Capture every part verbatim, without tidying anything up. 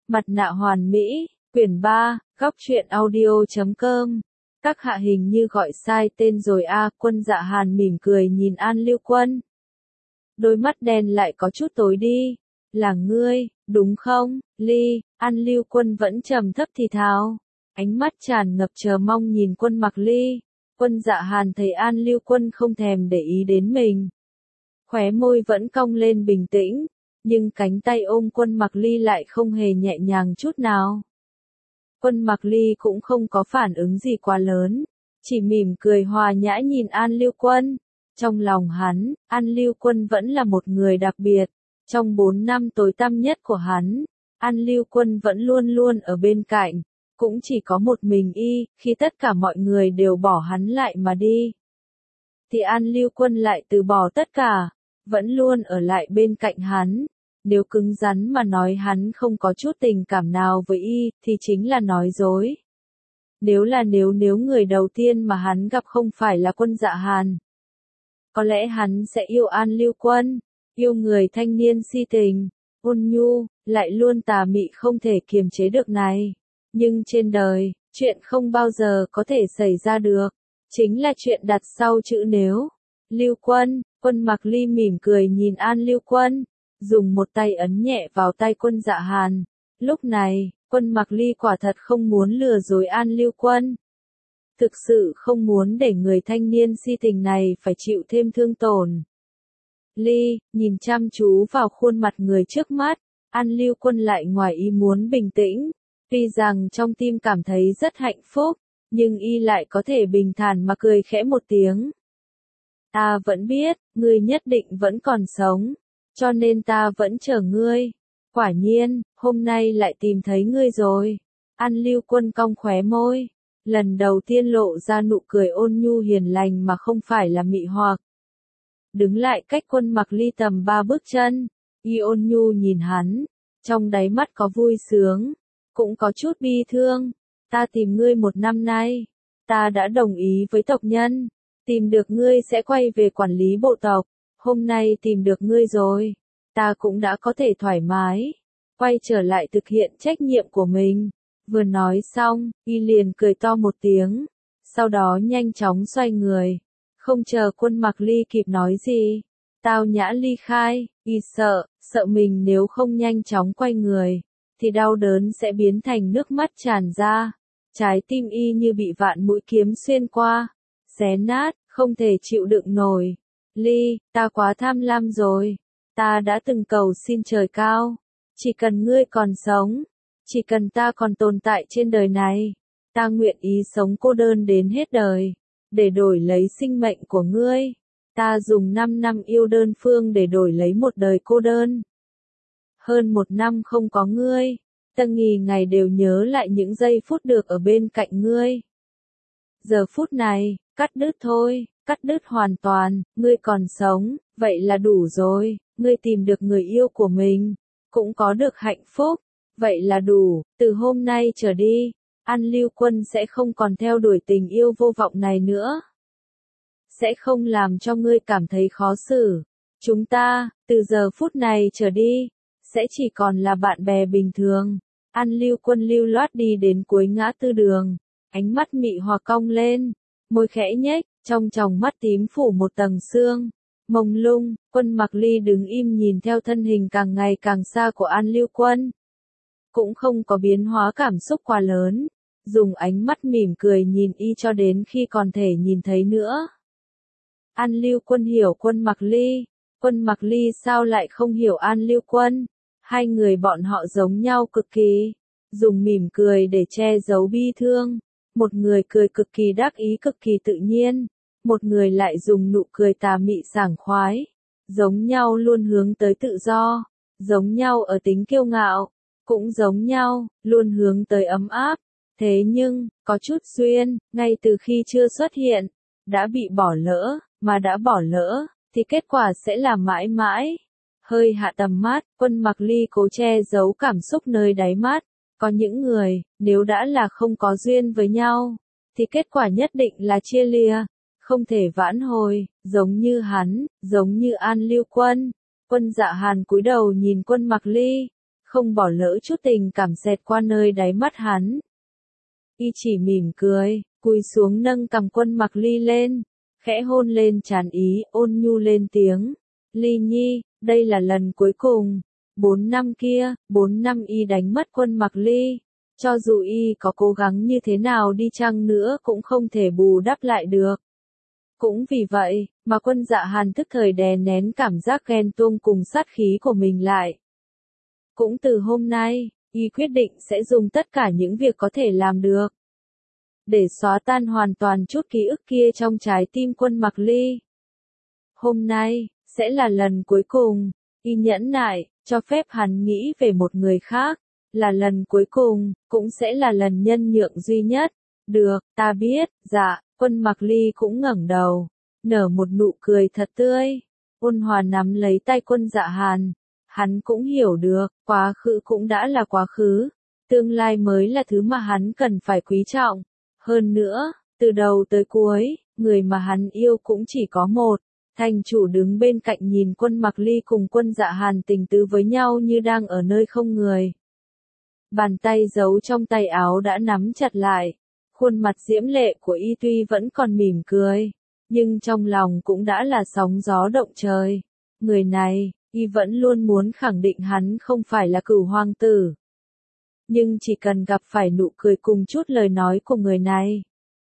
Mặt nạ hoàn mỹ, quyển ba, góc truyện audio chấm com. Các hạ hình như gọi sai tên rồi a. À, Quân Dạ Hàn mỉm cười nhìn An Lưu Quân. Đôi mắt đen lại có chút tối đi. Là ngươi, đúng không, Ly? An Lưu Quân vẫn trầm thấp thì thào. Ánh mắt tràn ngập chờ mong nhìn Quân Mặc Ly. Quân Dạ Hàn thấy An Lưu Quân không thèm để ý đến mình. Khóe môi vẫn cong lên bình tĩnh, nhưng cánh tay ôm Quân Mặc Ly lại không hề nhẹ nhàng chút nào. Quân Mặc Ly cũng không có phản ứng gì quá lớn, chỉ mỉm cười hòa nhã nhìn An Lưu Quân. Trong lòng hắn, An Lưu Quân vẫn là một người đặc biệt. Trong bốn năm tối tăm nhất của hắn, An Lưu Quân vẫn luôn luôn ở bên cạnh. Cũng chỉ có một mình y, khi tất cả mọi người đều bỏ hắn lại mà đi. Thì An Lưu Quân lại từ bỏ tất cả, vẫn luôn ở lại bên cạnh hắn. Nếu cứng rắn mà nói hắn không có chút tình cảm nào với y, thì chính là nói dối. Nếu là nếu nếu người đầu tiên mà hắn gặp không phải là Quân Dạ Hàn, có lẽ hắn sẽ yêu An Lưu Quân, yêu người thanh niên si tình, ôn nhu, lại luôn tà mị không thể kiềm chế được này. Nhưng trên đời, chuyện không bao giờ có thể xảy ra được, chính là chuyện đặt sau chữ nếu. Lưu Quân, Quân Mặc Ly mỉm cười nhìn An Lưu Quân, dùng một tay ấn nhẹ vào tay Quân Dạ Hàn. Lúc này, Quân Mặc Ly quả thật không muốn lừa dối An Lưu Quân. Thực sự không muốn để người thanh niên si tình này phải chịu thêm thương tổn. Ly, nhìn chăm chú vào khuôn mặt người trước mắt, An Lưu Quân lại ngoài ý muốn bình tĩnh. Tuy rằng trong tim cảm thấy rất hạnh phúc, nhưng y lại có thể bình thản mà cười khẽ một tiếng. Ta vẫn biết, ngươi nhất định vẫn còn sống, cho nên ta vẫn chờ ngươi. Quả nhiên, hôm nay lại tìm thấy ngươi rồi. An Lưu Quân cong khóe môi, lần đầu tiên lộ ra nụ cười ôn nhu hiền lành mà không phải là mị hoặc. Đứng lại cách Quân Mặc Ly tầm ba bước chân, y ôn nhu nhìn hắn, trong đáy mắt có vui sướng, cũng có chút bi thương. Ta tìm ngươi một năm nay, ta đã đồng ý với tộc nhân, tìm được ngươi sẽ quay về quản lý bộ tộc, hôm nay tìm được ngươi rồi, ta cũng đã có thể thoải mái, quay trở lại thực hiện trách nhiệm của mình. Vừa nói xong, y liền cười to một tiếng, sau đó nhanh chóng xoay người, không chờ Quân Mặc Ly kịp nói gì, tao nhã ly khai. Y sợ, sợ mình nếu không nhanh chóng quay người, thì đau đớn sẽ biến thành nước mắt tràn ra. Trái tim y như bị vạn mũi kiếm xuyên qua, xé nát, không thể chịu đựng nổi. Ly, ta quá tham lam rồi. Ta đã từng cầu xin trời cao, chỉ cần ngươi còn sống, chỉ cần ta còn tồn tại trên đời này, ta nguyện ý sống cô đơn đến hết đời, để đổi lấy sinh mệnh của ngươi. Ta dùng năm năm yêu đơn phương để đổi lấy một đời cô đơn. Hơn một năm không có ngươi, ta nghỉ ngày đều nhớ lại những giây phút được ở bên cạnh ngươi. Giờ phút này, cắt đứt thôi, cắt đứt hoàn toàn, ngươi còn sống, vậy là đủ rồi, ngươi tìm được người yêu của mình, cũng có được hạnh phúc, vậy là đủ, từ hôm nay trở đi, An Lưu Quân sẽ không còn theo đuổi tình yêu vô vọng này nữa. Sẽ không làm cho ngươi cảm thấy khó xử. Chúng ta, từ giờ phút này trở đi, sẽ chỉ còn là bạn bè bình thường. An Lưu Quân lưu loát đi đến cuối ngã tư đường, ánh mắt mị hoặc cong lên, môi khẽ nhếch, trong tròng mắt tím phủ một tầng sương mông lung. Quân Mặc Ly đứng im nhìn theo thân hình càng ngày càng xa của An Lưu Quân, cũng không có biến hóa cảm xúc quá lớn, dùng ánh mắt mỉm cười nhìn y cho đến khi còn thể nhìn thấy nữa. An Lưu Quân hiểu Quân Mặc Ly, Quân Mặc Ly sao lại không hiểu An Lưu Quân? Hai người bọn họ giống nhau cực kỳ, dùng mỉm cười để che giấu bi thương. Một người cười cực kỳ đắc ý cực kỳ tự nhiên, một người lại dùng nụ cười tà mị sảng khoái. Giống nhau luôn hướng tới tự do, giống nhau ở tính kiêu ngạo, cũng giống nhau, luôn hướng tới ấm áp. Thế nhưng, có chút duyên, ngay từ khi chưa xuất hiện, đã bị bỏ lỡ, mà đã bỏ lỡ, thì kết quả sẽ là mãi mãi. Hơi hạ tầm mắt, Quân Mặc Ly cố che giấu cảm xúc nơi đáy mắt. Có những người, nếu đã là không có duyên với nhau, thì kết quả nhất định là chia lìa, không thể vãn hồi, giống như hắn, giống như An Lưu Quân. Quân Dạ Hàn cúi đầu nhìn Quân Mặc Ly, không bỏ lỡ chút tình cảm xẹt qua nơi đáy mắt hắn. Y chỉ mỉm cười, cúi xuống nâng cằm Quân Mặc Ly lên, khẽ hôn lên trán ý, ôn nhu lên tiếng. Ly nhi, đây là lần cuối cùng. Bốn năm kia, bốn năm y đánh mất Quân Mặc Ly. Cho dù y có cố gắng như thế nào đi chăng nữa cũng không thể bù đắp lại được. Cũng vì vậy, mà Quân Dạ Hàn tức thời đè nén cảm giác ghen tuông cùng sát khí của mình lại. Cũng từ hôm nay, y quyết định sẽ dùng tất cả những việc có thể làm được để xóa tan hoàn toàn chút ký ức kia trong trái tim Quân Mặc Ly. Hôm nay, sẽ là lần cuối cùng, y nhẫn nại, cho phép hắn nghĩ về một người khác, là lần cuối cùng, cũng sẽ là lần nhân nhượng duy nhất. Được, ta biết, dạ, Quân Mặc Ly cũng ngẩng đầu, nở một nụ cười thật tươi, ôn hòa nắm lấy tay Quân Dạ Hàn. Hắn cũng hiểu được, quá khứ cũng đã là quá khứ, tương lai mới là thứ mà hắn cần phải quý trọng. Hơn nữa, từ đầu tới cuối, người mà hắn yêu cũng chỉ có một. Thành chủ đứng bên cạnh nhìn Quân Mặc Ly cùng Quân Dạ Hàn tình tứ với nhau như đang ở nơi không người. Bàn tay giấu trong tay áo đã nắm chặt lại, khuôn mặt diễm lệ của y tuy vẫn còn mỉm cười, nhưng trong lòng cũng đã là sóng gió động trời. Người này, y vẫn luôn muốn khẳng định hắn không phải là Cửu Hoàng tử. Nhưng chỉ cần gặp phải nụ cười cùng chút lời nói của người này,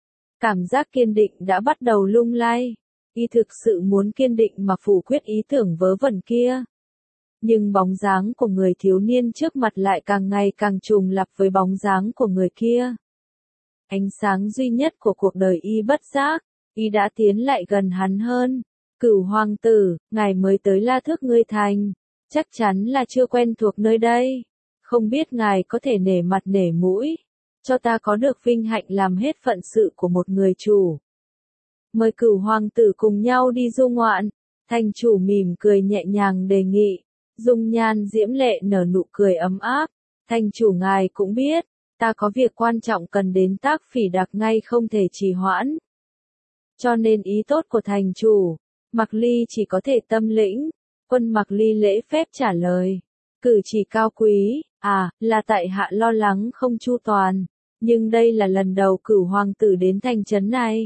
cảm giác kiên định đã bắt đầu lung lay. Y thực sự muốn kiên định mà phủ quyết ý tưởng vớ vẩn kia. Nhưng bóng dáng của người thiếu niên trước mặt lại càng ngày càng trùng lặp với bóng dáng của người kia. Ánh sáng duy nhất của cuộc đời y bất giác, y đã tiến lại gần hắn hơn. Cửu Hoàng tử, ngài mới tới La Thước Ngươi Thành, chắc chắn là chưa quen thuộc nơi đây. Không biết ngài có thể nể mặt nể mũi, cho ta có được vinh hạnh làm hết phận sự của một người chủ. Mời Cửu Hoàng tử cùng nhau đi du ngoạn. Thành chủ mỉm cười nhẹ nhàng đề nghị. Dung nhan diễm lệ nở nụ cười ấm áp. Thành chủ ngài cũng biết, ta có việc quan trọng cần đến Tác Phỉ Đặc ngay không thể trì hoãn. Cho nên ý tốt của thành chủ, Mặc Ly chỉ có thể tâm lĩnh. Quân Mặc Ly lễ phép trả lời. Cử chỉ cao quý, à, là tại hạ lo lắng không chu toàn. Nhưng đây là lần đầu Cửu Hoàng tử đến thành trấn này.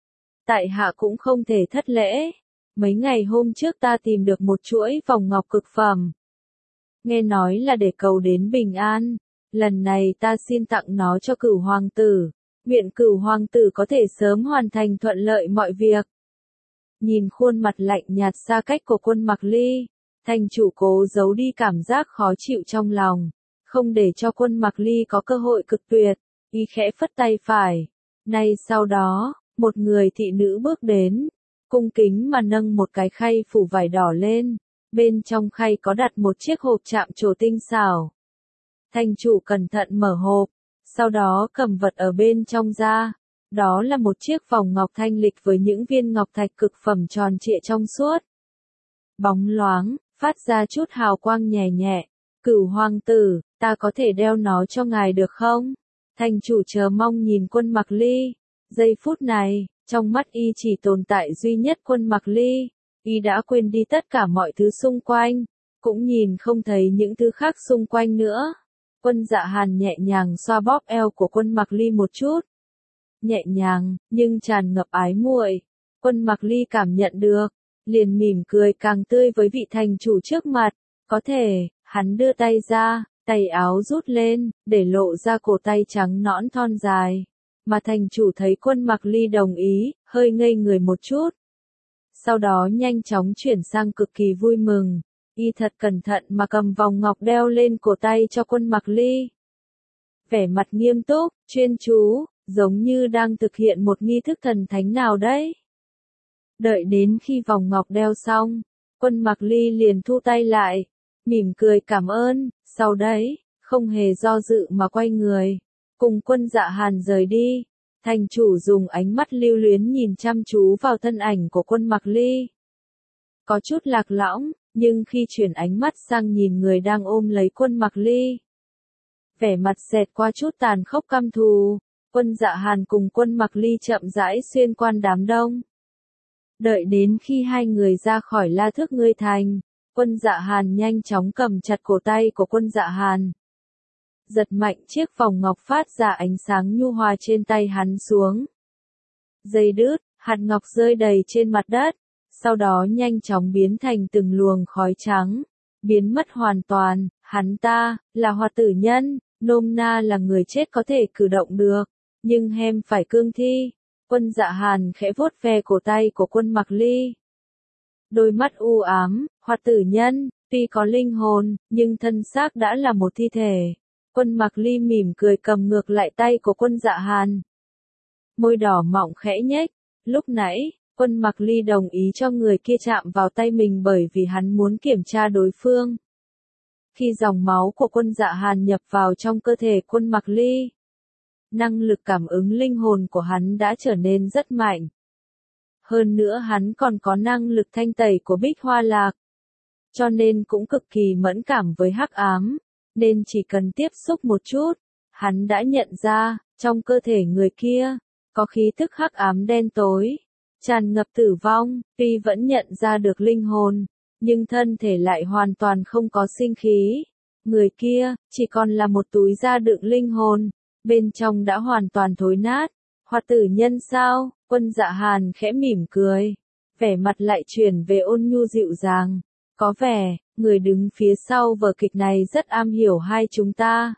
Tại hạ cũng không thể thất lễ. Mấy ngày hôm trước ta tìm được một chuỗi vòng ngọc cực phẩm. Nghe nói là để cầu đến bình an. Lần này ta xin tặng nó cho Cửu Hoàng tử. Nguyện Cửu Hoàng tử có thể sớm hoàn thành thuận lợi mọi việc. Nhìn khuôn mặt lạnh nhạt xa cách của Quân Mặc Ly, thành chủ cố giấu đi cảm giác khó chịu trong lòng. Không để cho Quân Mặc Ly có cơ hội cực tuyệt, y khẽ phất tay phải. Nay sau đó, một người thị nữ bước đến, cung kính mà nâng một cái khay phủ vải đỏ lên, bên trong khay có đặt một chiếc hộp chạm trổ tinh xảo. Thành chủ cẩn thận mở hộp, sau đó cầm vật ở bên trong ra, đó là một chiếc vòng ngọc thanh lịch với những viên ngọc thạch cực phẩm tròn trịa trong suốt. Bóng loáng, phát ra chút hào quang nhẹ nhẹ. Cửu Hoàng tử, ta có thể đeo nó cho ngài được không? Thành chủ chờ mong nhìn Quân Mặc Ly. Giây phút này, trong mắt y chỉ tồn tại duy nhất Quân Mặc Ly. Y đã quên đi tất cả mọi thứ xung quanh, cũng nhìn không thấy những thứ khác xung quanh nữa. Quân Dạ Hàn nhẹ nhàng xoa bóp eo của Quân Mặc Ly một chút. Nhẹ nhàng, nhưng tràn ngập ái muội. Quân Mặc Ly cảm nhận được, liền mỉm cười càng tươi với vị thành chủ trước mặt. Có thể, hắn đưa tay ra, tay áo rút lên, để lộ ra cổ tay trắng nõn thon dài. Mà thành chủ thấy Quân Mặc Ly đồng ý, hơi ngây người một chút. Sau đó nhanh chóng chuyển sang cực kỳ vui mừng. Y thật cẩn thận mà cầm vòng ngọc đeo lên cổ tay cho Quân Mặc Ly. Vẻ mặt nghiêm túc, chuyên chú, giống như đang thực hiện một nghi thức thần thánh nào đấy. Đợi đến khi vòng ngọc đeo xong, Quân Mặc Ly liền thu tay lại, mỉm cười cảm ơn, sau đấy, không hề do dự mà quay người, cùng Quân Dạ Hàn rời đi. Thành chủ dùng ánh mắt lưu luyến nhìn chăm chú vào thân ảnh của Quân Mặc Ly. Có chút lạc lõng, nhưng khi chuyển ánh mắt sang nhìn người đang ôm lấy Quân Mặc Ly, vẻ mặt xẹt qua chút tàn khốc căm thù. Quân Dạ Hàn cùng Quân Mặc Ly chậm rãi xuyên qua đám đông. Đợi đến khi hai người ra khỏi La Thước Ngươi Thành, Quân Dạ Hàn nhanh chóng cầm chặt cổ tay của Quân Dạ Hàn. Giật mạnh chiếc vòng ngọc phát ra ánh sáng nhu hòa trên tay hắn xuống. Dây đứt, hạt ngọc rơi đầy trên mặt đất, sau đó nhanh chóng biến thành từng luồng khói trắng, biến mất hoàn toàn. Hắn ta, là Hoạt Tử Nhân, nôm na là người chết có thể cử động được, nhưng hem phải cương thi. Quân Dạ Hàn khẽ vuốt ve cổ tay của Quân Mặc Ly. Đôi mắt u ám, Hoạt Tử Nhân, tuy có linh hồn, nhưng thân xác đã là một thi thể. Quân Mặc Ly mỉm cười cầm ngược lại tay của Quân Dạ Hàn. Môi đỏ mọng khẽ nhếch, lúc nãy, Quân Mặc Ly đồng ý cho người kia chạm vào tay mình bởi vì hắn muốn kiểm tra đối phương. Khi dòng máu của Quân Dạ Hàn nhập vào trong cơ thể Quân Mặc Ly, năng lực cảm ứng linh hồn của hắn đã trở nên rất mạnh. Hơn nữa hắn còn có năng lực thanh tẩy của Bích Hoa Lạc, cho nên cũng cực kỳ mẫn cảm với hắc ám, nên chỉ cần tiếp xúc một chút, hắn đã nhận ra, trong cơ thể người kia, có khí tức hắc ám đen tối, tràn ngập tử vong. Tuy vẫn nhận ra được linh hồn, nhưng thân thể lại hoàn toàn không có sinh khí. Người kia, chỉ còn là một túi da đựng linh hồn, bên trong đã hoàn toàn thối nát. Hoạt Tử Nhân sao? Quân Dạ Hàn khẽ mỉm cười, vẻ mặt lại chuyển về ôn nhu dịu dàng. Có vẻ, người đứng phía sau vở kịch này rất am hiểu hai chúng ta.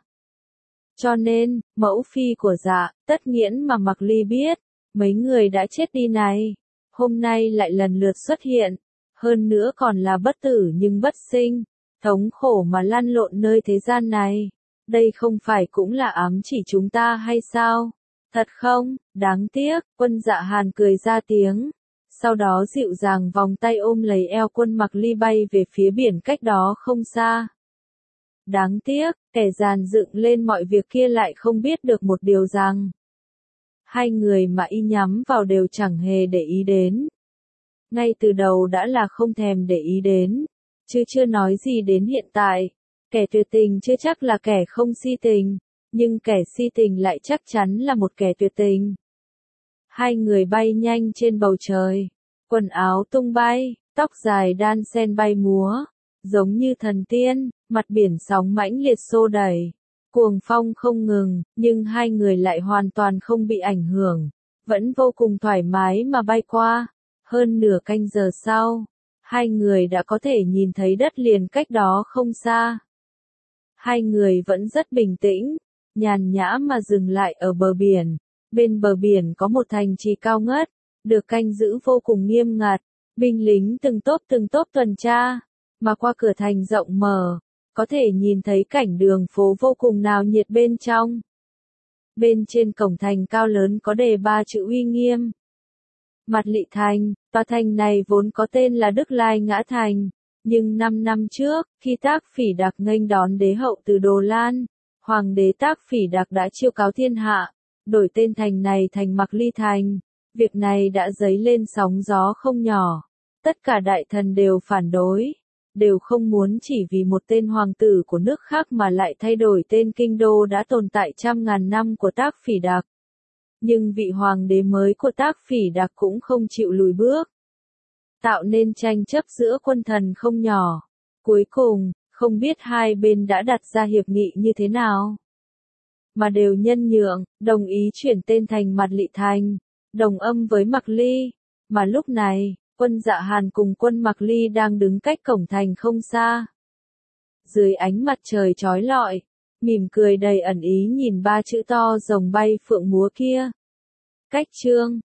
Cho nên, mẫu phi của Dạ, Tất Nghiễn mà Mặc Ly biết, mấy người đã chết đi này, hôm nay lại lần lượt xuất hiện, hơn nữa còn là bất tử nhưng bất sinh, thống khổ mà lăn lộn nơi thế gian này. Đây không phải cũng là ám chỉ chúng ta hay sao? Thật không? Đáng tiếc. Quân Dạ Hàn cười ra tiếng, sau đó dịu dàng vòng tay ôm lấy eo Quân Mặc Ly bay về phía biển cách đó không xa. Đáng tiếc, kẻ dàn dựng lên mọi việc kia lại không biết được một điều rằng, hai người mà y nhắm vào đều chẳng hề để ý đến. Ngay từ đầu đã là không thèm để ý đến, chứ chưa nói gì đến hiện tại. Kẻ tuyệt tình chưa chắc là kẻ không si tình, nhưng kẻ si tình lại chắc chắn là một kẻ tuyệt tình. Hai người bay nhanh trên bầu trời, quần áo tung bay, tóc dài đan sen bay múa, giống như thần tiên, mặt biển sóng mãnh liệt xô đẩy, cuồng phong không ngừng, nhưng hai người lại hoàn toàn không bị ảnh hưởng, vẫn vô cùng thoải mái mà bay qua. Hơn nửa canh giờ sau, hai người đã có thể nhìn thấy đất liền cách đó không xa. Hai người vẫn rất bình tĩnh, nhàn nhã mà dừng lại ở bờ biển. Bên bờ biển có một thành trì cao ngất, được canh giữ vô cùng nghiêm ngặt, binh lính từng tốp từng tốp tuần tra, mà qua cửa thành rộng mở, có thể nhìn thấy cảnh đường phố vô cùng náo nhiệt bên trong. Bên trên cổng thành cao lớn có đề ba chữ uy nghiêm. Mạt Lị Thành, tòa thành này vốn có tên là Đức Lai Ngã Thành, nhưng năm năm trước, khi Tác Phỉ Đạc nghênh đón đế hậu từ Đồ Lan, hoàng đế Tác Phỉ Đạc đã chiêu cáo thiên hạ, đổi tên thành này thành Mạc Ly Thành. Việc này đã dấy lên sóng gió không nhỏ. Tất cả đại thần đều phản đối, đều không muốn chỉ vì một tên hoàng tử của nước khác mà lại thay đổi tên kinh đô đã tồn tại trăm ngàn năm của Tác Phỉ Đạc. Nhưng vị hoàng đế mới của Tác Phỉ Đạc cũng không chịu lùi bước, tạo nên tranh chấp giữa quân thần không nhỏ. Cuối cùng, không biết hai bên đã đặt ra hiệp nghị như thế nào, mà đều nhân nhượng, đồng ý chuyển tên thành Mạt Lị Thành, đồng âm với Mạc Ly. Mà lúc này, Quân Dạ Hàn cùng Quân Mạc Ly đang đứng cách cổng thành không xa. Dưới ánh mặt trời chói lọi, mỉm cười đầy ẩn ý nhìn ba chữ to rồng bay phượng múa kia. Cách chương